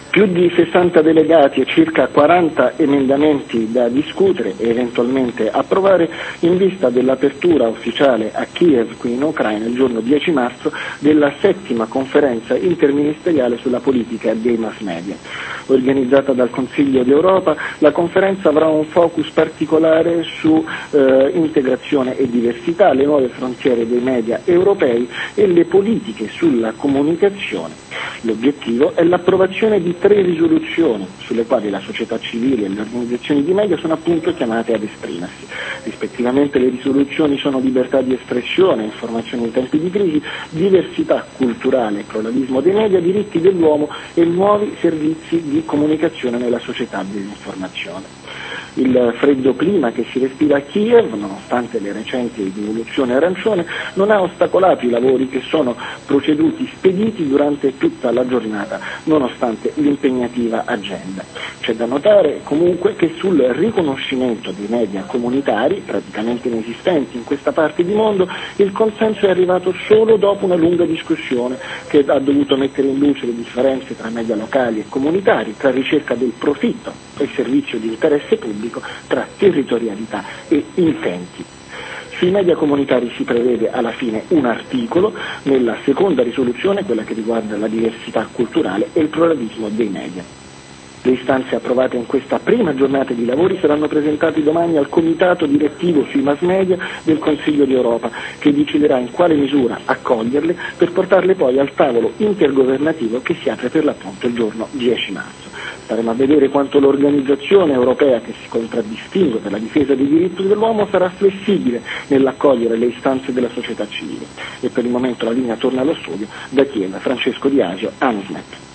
Più di 60 delegati e circa 40 emendamenti da discutere e eventualmente approvare in vista dell'apertura ufficiale a Kiev, qui in Ucraina, il giorno 10 marzo, della 7ª conferenza interministeriale sulla politica dei mass media. Organizzata dal Consiglio d'Europa, la conferenza avrà un focus particolare su integrazione e diversità, le nuove frontiere dei media europei e le politiche sulla comunicazione. L'obiettivo è l'approvazione di 3 risoluzioni sulle quali la società civile e le organizzazioni di media sono appunto chiamate ad esprimersi. Rispettivamente le risoluzioni sono libertà di espressione, informazione in tempi di crisi, diversità culturale, pluralismo dei media, diritti dell'uomo e nuovi servizi di comunicazione nella società dell'informazione. Il freddo clima che si respira a Kiev, nonostante le recenti rivoluzioni arancione, non ha ostacolato i lavori che sono proceduti spediti durante tutta la giornata, nonostante l'impegnativa agenda. C'è da notare comunque che sul riconoscimento dei media comunitari, praticamente inesistenti in questa parte di mondo, il consenso è arrivato solo dopo una lunga discussione che ha dovuto mettere in luce le differenze tra media locali e comunitari, tra ricerca del profitto e servizio di interesse pubblico, tra territorialità e intenti. Sui media comunitari si prevede alla fine un articolo nella seconda risoluzione, quella che riguarda la diversità culturale e il pluralismo dei media. Le istanze approvate in questa prima giornata di lavori saranno presentate domani al Comitato Direttivo sui Mass Media del Consiglio d'Europa, che deciderà in quale misura accoglierle per portarle poi al tavolo intergovernativo che si apre per l'appunto il giorno 10 marzo. Staremo a vedere quanto l'organizzazione europea, che si contraddistingue per la difesa dei diritti dell'uomo, sarà flessibile nell'accogliere le istanze della società civile. E per il momento la linea torna allo studio. Da Kiev, Francesco Di Asio, Anismet.